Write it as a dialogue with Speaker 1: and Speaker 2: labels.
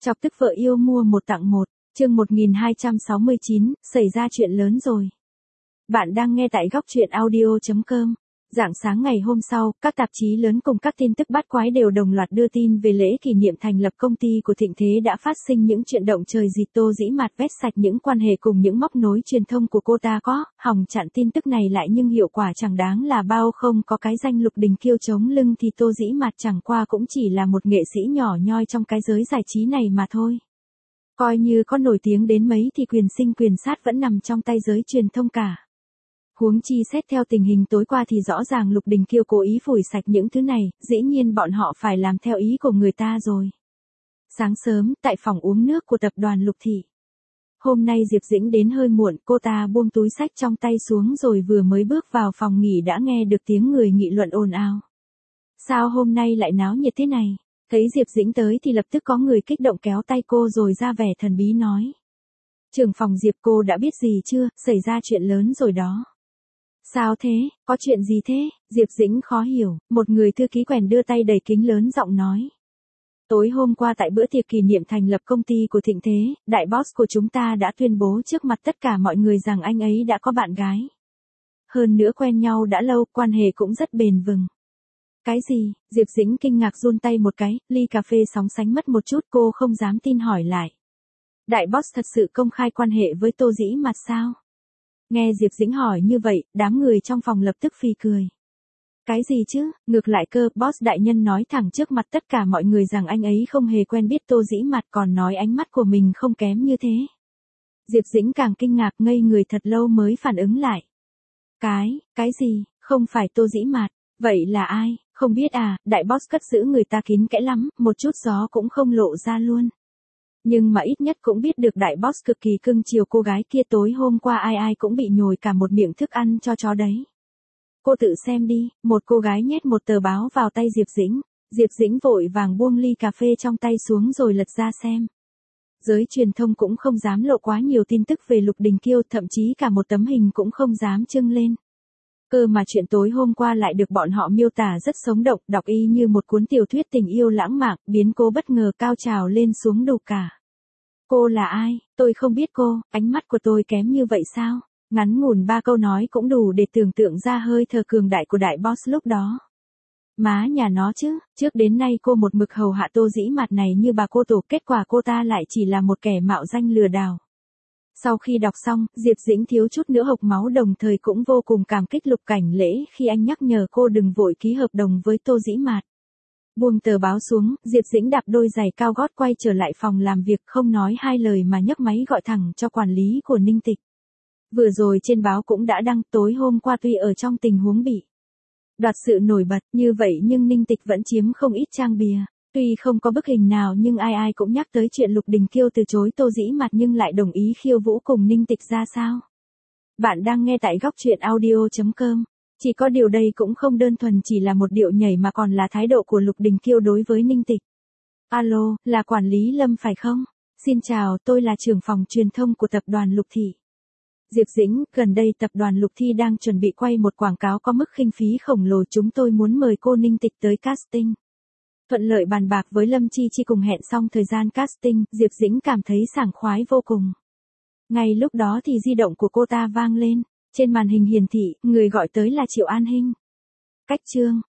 Speaker 1: Chọc tức vợ yêu mua một tặng một, chương 1269, xảy ra chuyện lớn rồi. Bạn đang nghe tại góc truyện audio.com. Rạng sáng ngày hôm sau, các tạp chí lớn cùng các tin tức bát quái đều đồng loạt đưa tin về lễ kỷ niệm thành lập công ty của Thịnh Thế đã phát sinh những chuyện động trời gì. Tô Dĩ Mạt vét sạch những quan hệ cùng những móc nối truyền thông của cô ta có, hòng chặn tin tức này lại nhưng hiệu quả chẳng đáng là bao. Không có cái danh Lục Đình Kiêu chống lưng thì Tô Dĩ Mạt chẳng qua cũng chỉ là một nghệ sĩ nhỏ nhoi trong cái giới giải trí này mà thôi. Coi như có nổi tiếng đến mấy thì quyền sinh quyền sát vẫn nằm trong tay giới truyền thông cả. Huống chi xét theo tình hình tối qua thì rõ ràng Lục Đình Kiêu cố ý phủi sạch những thứ này, dĩ nhiên bọn họ phải làm theo ý của người ta rồi. Sáng sớm, tại phòng uống nước của tập đoàn Lục Thị. Hôm nay Diệp Dĩnh đến hơi muộn, cô ta buông túi xách trong tay xuống rồi vừa mới bước vào phòng nghỉ đã nghe được tiếng người nghị luận ồn ào. Sao hôm nay lại náo nhiệt thế này? Thấy Diệp Dĩnh tới thì lập tức có người kích động kéo tay cô rồi ra vẻ thần bí nói. Trưởng phòng Diệp, cô đã biết gì chưa, xảy ra chuyện lớn rồi đó. Sao thế, có chuyện gì thế? Diệp Dĩnh khó hiểu, một người thư ký quèn đưa tay đầy kính lớn giọng nói. Tối hôm qua tại bữa tiệc kỷ niệm thành lập công ty của Thịnh Thế, đại boss của chúng ta đã tuyên bố trước mặt tất cả mọi người rằng anh ấy đã có bạn gái. Hơn nữa quen nhau đã lâu, quan hệ cũng rất bền vững. Cái gì? Diệp Dĩnh kinh ngạc run tay một cái, ly cà phê sóng sánh mất một chút, cô không dám tin hỏi lại. Đại boss thật sự công khai quan hệ với Tô Dĩ Mạt sao? Nghe Diệp Dĩnh hỏi như vậy, đám người trong phòng lập tức phì cười. Cái gì chứ, ngược lại cơ, boss đại nhân nói thẳng trước mặt tất cả mọi người rằng anh ấy không hề quen biết Tô Dĩ Mạt, còn nói ánh mắt của mình không kém như thế. Diệp Dĩnh càng kinh ngạc ngây người thật lâu mới phản ứng lại. Cái gì, không phải Tô Dĩ Mạt, vậy là ai, không biết à, đại boss cất giữ người ta kín kẽ lắm, một chút gió cũng không lộ ra luôn. Nhưng mà ít nhất cũng biết được đại boss cực kỳ cưng chiều cô gái kia, tối hôm qua ai cũng bị nhồi cả một miệng thức ăn cho chó đấy. Cô tự xem đi, một cô gái nhét một tờ báo vào tay Diệp Dĩnh. Diệp Dĩnh vội vàng buông ly cà phê trong tay xuống rồi lật ra xem. Giới truyền thông cũng không dám lộ quá nhiều tin tức về Lục Đình Kiêu, thậm chí cả một tấm hình cũng không dám trưng lên. Cơ mà chuyện tối hôm qua lại được bọn họ miêu tả rất sống động, đọc y như một cuốn tiểu thuyết tình yêu lãng mạn, biến cô bất ngờ cao trào lên xuống đủ cả. Cô là ai? Tôi không biết cô, ánh mắt của tôi kém như vậy sao? Ngắn ngủn 3 câu nói cũng đủ để tưởng tượng ra hơi thở cường đại của đại boss lúc đó. Má nhà nó chứ, trước đến nay cô một mực hầu hạ Tô Dĩ Mạt này như bà cô tổ, kết quả cô ta lại chỉ là một kẻ mạo danh lừa đảo. Sau khi đọc xong, Diệp Dĩnh thiếu chút nữa hộc máu, đồng thời cũng vô cùng cảm kích Lục Cảnh Lễ khi anh nhắc nhở cô đừng vội ký hợp đồng với Tô Dĩ Mạt. Buông tờ báo xuống, Diệp Dĩnh đạp đôi giày cao gót quay trở lại phòng làm việc, không nói hai lời mà nhấc máy gọi thẳng cho quản lý của Ninh Tịch. Vừa rồi trên báo cũng đã đăng, tối hôm qua tuy ở trong tình huống bị đoạt sự nổi bật như vậy nhưng Ninh Tịch vẫn chiếm không ít trang bìa. Tuy không có bức hình nào nhưng ai cũng nhắc tới chuyện Lục Đình Kiêu từ chối Tô Dĩ Mạt nhưng lại đồng ý khiêu vũ cùng Ninh Tịch ra sao. Bạn đang nghe tại góc truyện audio.com. Chỉ có điều đây cũng không đơn thuần chỉ là một điệu nhảy mà còn là thái độ của Lục Đình Kiêu đối với Ninh Tịch. Alo, là quản lý Lâm phải không? Xin chào, tôi là trưởng phòng truyền thông của tập đoàn Lục Thị. Diệp Dĩnh, gần đây tập đoàn Lục Thị đang chuẩn bị quay một quảng cáo có mức kinh phí khổng lồ, chúng tôi muốn mời cô Ninh Tịch tới casting. Thuận lợi bàn bạc với Lâm Chi Chi cùng hẹn xong thời gian casting, Diệp Dĩnh cảm thấy sảng khoái vô cùng. Ngay lúc đó thì di động của cô ta vang lên. Trên màn hình hiển thị, người gọi tới là Triệu An Hinh. Cách chương.